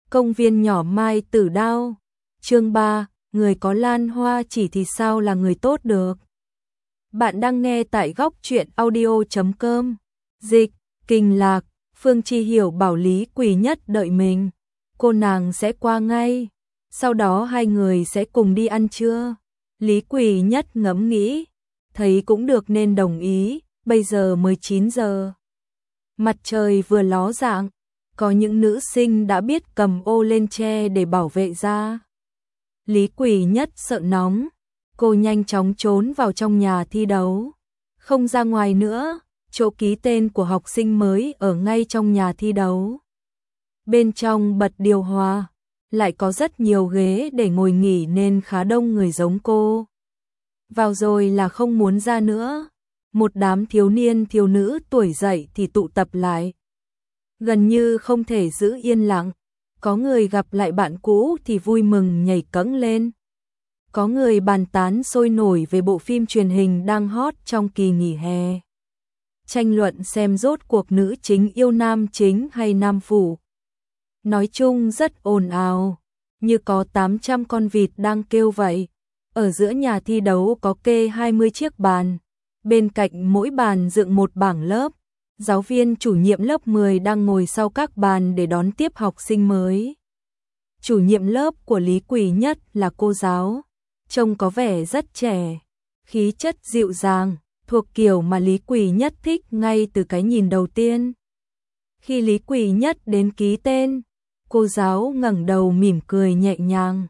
Công viên nhỏ Mai Tử Đao. Chương 3, người có lan hoa chỉ thì sao là người tốt được. Bạn đang nghe tại góc truyện audio.com. Dịch, Kình Lạc, Phương Chi Hiểu bảo Lý Quỳ Nhất đợi mình. Cô nàng sẽ qua ngay. Sau đó hai người sẽ cùng đi ăn trưa. Lý Quỳ Nhất ngẫm nghĩ. Thấy cũng được nên đồng ý. Bây giờ mới 9 giờ. Mặt trời vừa ló dạng. Có những nữ sinh đã biết cầm ô lên tre để bảo vệ ra. Lý Quỳ Nhất sợ nóng. Cô nhanh chóng trốn vào trong nhà thi đấu. Không ra ngoài nữa, chỗ ký tên của học sinh mới ở ngay trong nhà thi đấu. Bên trong bật điều hòa, lại có rất nhiều ghế để ngồi nghỉ nên khá đông người giống cô. Vào rồi là không muốn ra nữa. Một đám thiếu niên thiếu nữ tuổi dậy thì tụ tập lại. Gần như không thể giữ yên lặng. Có người gặp lại bạn cũ thì vui mừng nhảy cẫng lên. Có người bàn tán sôi nổi về bộ phim truyền hình đang hot trong kỳ nghỉ hè. Tranh luận xem rốt cuộc nữ chính yêu nam chính hay nam phụ. Nói chung rất ồn ào, như có 800 con vịt đang kêu vậy. Ở giữa nhà thi đấu có kê 20 chiếc bàn. Bên cạnh mỗi bàn dựng một bảng lớp. Giáo viên chủ nhiệm lớp 10 đang ngồi sau các bàn để đón tiếp học sinh mới. Chủ nhiệm lớp của Lý Quỳ Nhất là cô giáo. Trông có vẻ rất trẻ, khí chất dịu dàng, thuộc kiểu mà Lý Quỳ Nhất thích ngay từ cái nhìn đầu tiên. Khi Lý Quỳ Nhất đến ký tên, cô giáo ngẩng đầu mỉm cười nhẹ nhàng.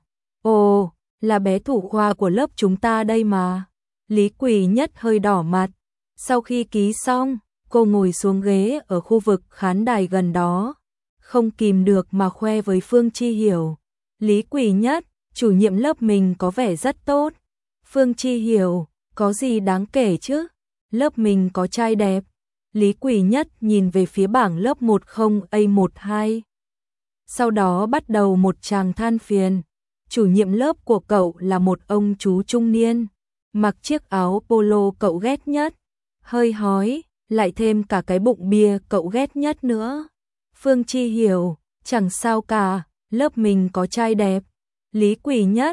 Ồ, là bé thủ khoa của lớp chúng ta đây mà. Lý Quỳ Nhất hơi đỏ mặt. Sau khi ký xong, cô ngồi xuống ghế ở khu vực khán đài gần đó. Không kìm được mà khoe với Phương Chi Hiểu. Lý Quỳ Nhất, chủ nhiệm lớp mình có vẻ rất tốt. Phương Chi Hiểu, có gì đáng kể chứ? Lớp mình có trai đẹp. Lý Quỳ Nhất nhìn về phía bảng lớp 10A12. Sau đó bắt đầu một tràng than phiền. Chủ nhiệm lớp của cậu là một ông chú trung niên. Mặc chiếc áo polo cậu ghét nhất. Hơi hói, lại thêm cả cái bụng bia cậu ghét nhất nữa. Phương Chi Hiểu, chẳng sao cả, lớp mình có trai đẹp. Lý Quỳ Nhất,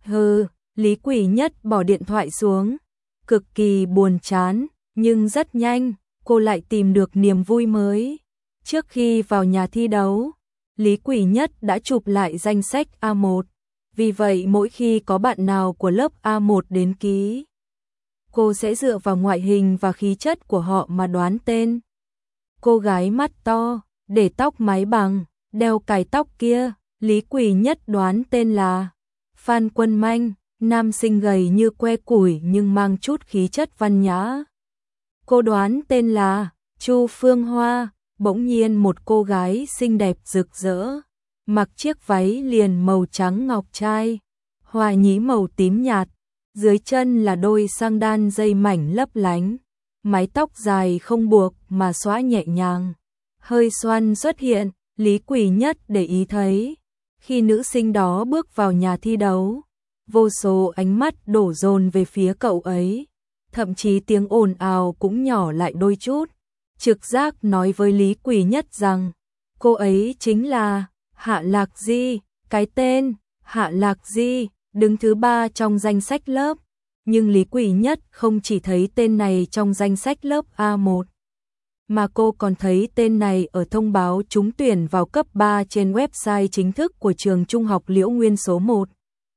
Lý Quỳ Nhất bỏ điện thoại xuống, cực kỳ buồn chán, nhưng rất nhanh, cô lại tìm được niềm vui mới. Trước khi vào nhà thi đấu, Lý Quỳ Nhất đã chụp lại danh sách A1, vì vậy mỗi khi có bạn nào của lớp A1 đến ký, cô sẽ dựa vào ngoại hình và khí chất của họ mà đoán tên. Cô gái mắt to, để tóc mái bằng, đeo cài tóc kia, Lý Quỳ Nhất đoán tên là Phan Quân Manh, nam sinh gầy như que củi nhưng mang chút khí chất văn nhã. Cô đoán tên là Chu Phương Hoa, bỗng nhiên một cô gái xinh đẹp rực rỡ, mặc chiếc váy liền màu trắng ngọc trai, hoa nhí màu tím nhạt, dưới chân là đôi sandal dây mảnh lấp lánh, mái tóc dài không buộc mà xõa nhẹ nhàng, hơi xoăn xuất hiện. Lý Quỳ Nhất để ý thấy, khi nữ sinh đó bước vào nhà thi đấu, vô số ánh mắt đổ dồn về phía cậu ấy, thậm chí tiếng ồn ào cũng nhỏ lại đôi chút. Trực giác nói với Lý Quỳ Nhất rằng, cô ấy chính là Hạ Lạc Di, cái tên Hạ Lạc Di đứng thứ 3 trong danh sách lớp, nhưng Lý Quỳ Nhất không chỉ thấy tên này trong danh sách lớp A1, mà cô còn thấy tên này ở thông báo trúng tuyển vào cấp 3 trên website chính thức của trường Trung học Liễu Nguyên số 1.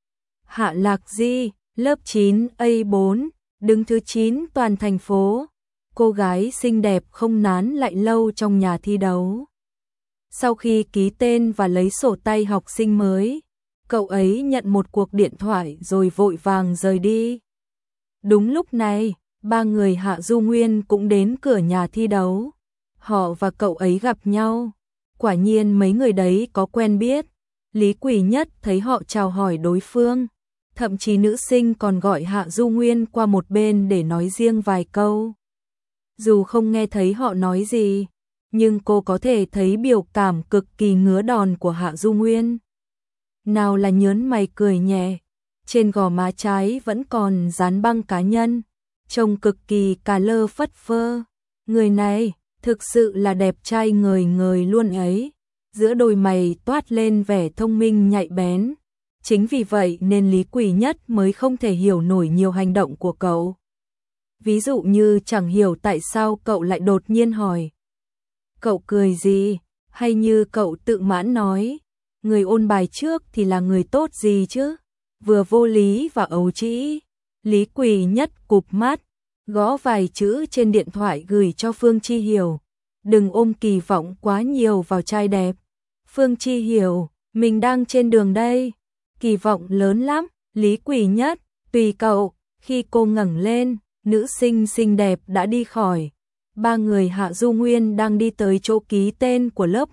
Hạ Lạc Di, lớp 9A4, đứng thứ 9 toàn thành phố. Cô gái xinh đẹp không nán lại lâu trong nhà thi đấu. Sau khi ký tên và lấy sổ tay học sinh mới, cậu ấy nhận một cuộc điện thoại rồi vội vàng rời đi. Đúng lúc này, ba người Hạ Du Nguyên cũng đến cửa nhà thi đấu. Họ và cậu ấy gặp nhau. Quả nhiên mấy người đấy có quen biết. Lý Quỳ Nhất thấy họ chào hỏi đối phương. Thậm chí nữ sinh còn gọi Hạ Du Nguyên qua một bên để nói riêng vài câu. Dù không nghe thấy họ nói gì, nhưng cô có thể thấy biểu cảm cực kỳ ngứa đòn của Hạ Du Nguyên. Nào là nhớn mày cười nhẹ, trên gò má trái vẫn còn dán băng cá nhân, trông cực kỳ cà lơ phất phơ. Người này thực sự là đẹp trai ngời ngời luôn ấy. giữa đôi mày toát lên vẻ thông minh nhạy bén. Chính vì vậy nên Lý Quỳ Nhất mới không thể hiểu nổi nhiều hành động của cậu. Ví dụ như chẳng hiểu tại sao cậu lại đột nhiên hỏi. Cậu cười gì? Hay như cậu tự mãn nói, người ôn bài trước thì là người tốt gì chứ? Vừa vô lý và ấu trĩ. Lý Quỳ Nhất cụp mắt, gõ vài chữ trên điện thoại gửi cho Phương Chi Hiểu. Đừng ôm kỳ vọng quá nhiều vào trai đẹp. Phương Chi Hiểu, mình đang trên đường đây. Kỳ vọng lớn lắm. Lý Quỳ Nhất, tùy cậu. Khi cô ngẩng lên, nữ sinh xinh đẹp đã đi khỏi. Ba người Hạ Du Nguyên đang đi tới chỗ ký tên của lớp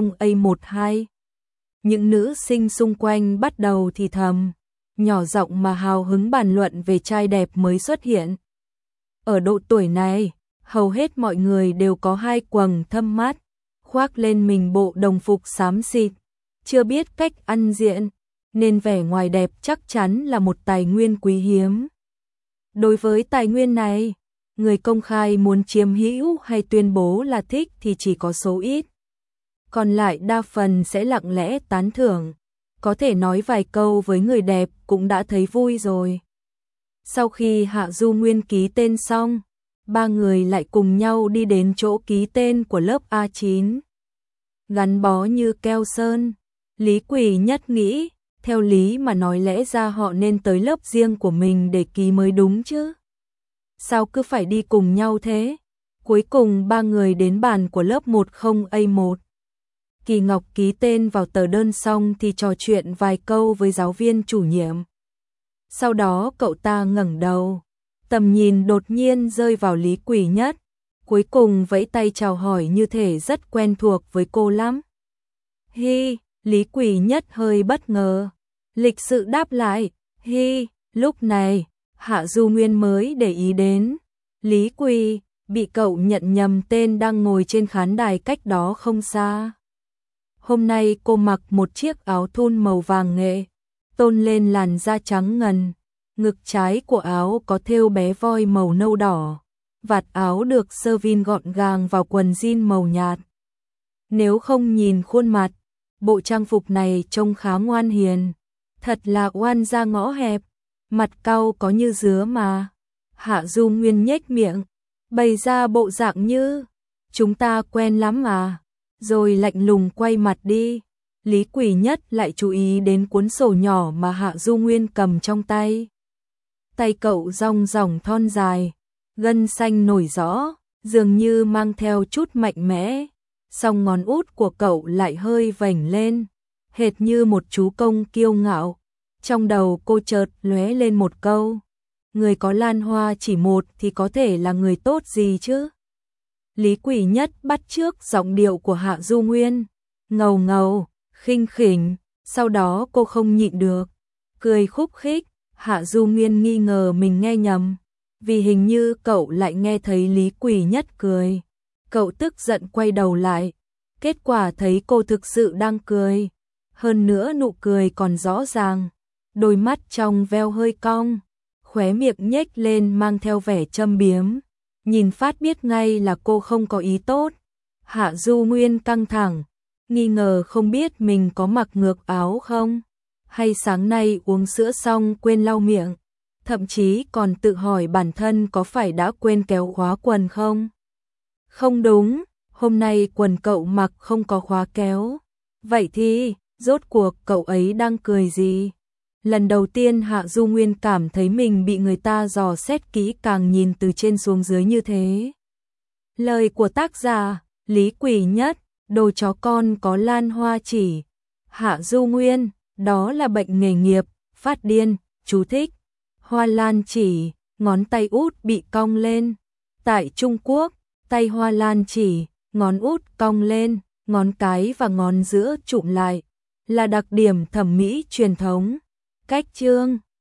10A12. Những nữ sinh xung quanh bắt đầu thì thầm, nhỏ giọng mà hào hứng bàn luận về trai đẹp mới xuất hiện. Ở độ tuổi này, hầu hết mọi người đều có hai quầng thâm mắt, khoác lên mình bộ đồng phục xám xịt, chưa biết cách ăn diện, nên vẻ ngoài đẹp chắc chắn là một tài nguyên quý hiếm. Đối với tài nguyên này, người công khai muốn chiếm hữu hay tuyên bố là thích thì chỉ có số ít. Còn lại đa phần sẽ lặng lẽ tán thưởng, có thể nói vài câu với người đẹp cũng đã thấy vui rồi. Sau khi Hạ Du Nguyên ký tên xong, ba người lại cùng nhau đi đến chỗ ký tên của lớp A9. Gắn bó như keo sơn, Lý Quỳ Nhất nghĩ, theo lý mà nói lẽ ra họ nên tới lớp riêng của mình để ký mới đúng chứ. Sao cứ phải đi cùng nhau thế? Cuối cùng ba người đến bàn của lớp 10A1. Kỳ Ngọc ký tên vào tờ đơn xong thì trò chuyện vài câu với giáo viên chủ nhiệm. Sau đó cậu ta ngẩng đầu, tầm nhìn đột nhiên rơi vào Lý Quỳ Nhất, cuối cùng vẫy tay chào hỏi như thể rất quen thuộc với cô lắm. Hi, Lý Quỳ Nhất hơi bất ngờ, lịch sự đáp lại, hi, lúc này, Hạ Du Nguyên mới để ý đến. Lý Quỳ, bị cậu nhận nhầm tên đang ngồi trên khán đài cách đó không xa. Hôm nay cô mặc một chiếc áo thun màu vàng nghệ, tôn lên làn da trắng ngần, ngực trái của áo có thêu bé voi màu nâu đỏ, vạt áo được sơ vin gọn gàng vào quần jean màu nhạt. Nếu không nhìn khuôn mặt, bộ trang phục này trông khá ngoan hiền, thật là oan gia ngõ hẹp, mặt cau có như dứa mà. Hạ Du Nguyên nhếch miệng, bày ra bộ dạng như, chúng ta quen lắm à, rồi lạnh lùng quay mặt đi. Lý Quỳ Nhất lại chú ý đến cuốn sổ nhỏ mà Hạ Du Nguyên cầm trong tay. Tay cậu rong ròng thon dài, gân xanh nổi rõ, dường như mang theo chút mạnh mẽ, song ngón út của cậu lại hơi vểnh lên, hệt như một chú công kiêu ngạo. Trong đầu cô chợt lóe lên một câu, người có lan hoa chỉ một thì có thể là người tốt gì chứ? Lý Quỳ Nhất bắt chước giọng điệu của Hạ Du Nguyên, ngầu ngầu, khinh khỉnh, sau đó cô không nhịn được, cười khúc khích. Hạ Du Nguyên nghi ngờ mình nghe nhầm, vì hình như cậu lại nghe thấy Lý Quỳ Nhất cười. Cậu tức giận quay đầu lại, kết quả thấy cô thực sự đang cười, hơn nữa nụ cười còn rõ ràng, đôi mắt trong veo hơi cong, khóe miệng nhếch lên mang theo vẻ châm biếm, nhìn phát biết ngay là cô không có ý tốt. Hạ Du Nguyên căng thẳng, nghi ngờ không biết mình có mặc ngược áo không, hay sáng nay uống sữa xong quên lau miệng, thậm chí còn tự hỏi bản thân có phải đã quên kéo khóa quần không. Không đúng, hôm nay quần cậu mặc không có khóa kéo. Vậy thì, rốt cuộc cậu ấy đang cười gì? Lần đầu tiên Hạ Du Nguyên cảm thấy mình bị người ta dò xét kỹ càng nhìn từ trên xuống dưới như thế. Lời của tác giả, Lý Quỳ Nhất, đồ chó con có lan hoa chỉ. Hạ Du Nguyên, đó là bệnh nghề nghiệp, phát điên, chú thích. Hoa lan chỉ, ngón tay út bị cong lên. Tại Trung Quốc, tay hoa lan chỉ, ngón út cong lên, ngón cái và ngón giữa chụm lại, là đặc điểm thẩm mỹ truyền thống. Cách chương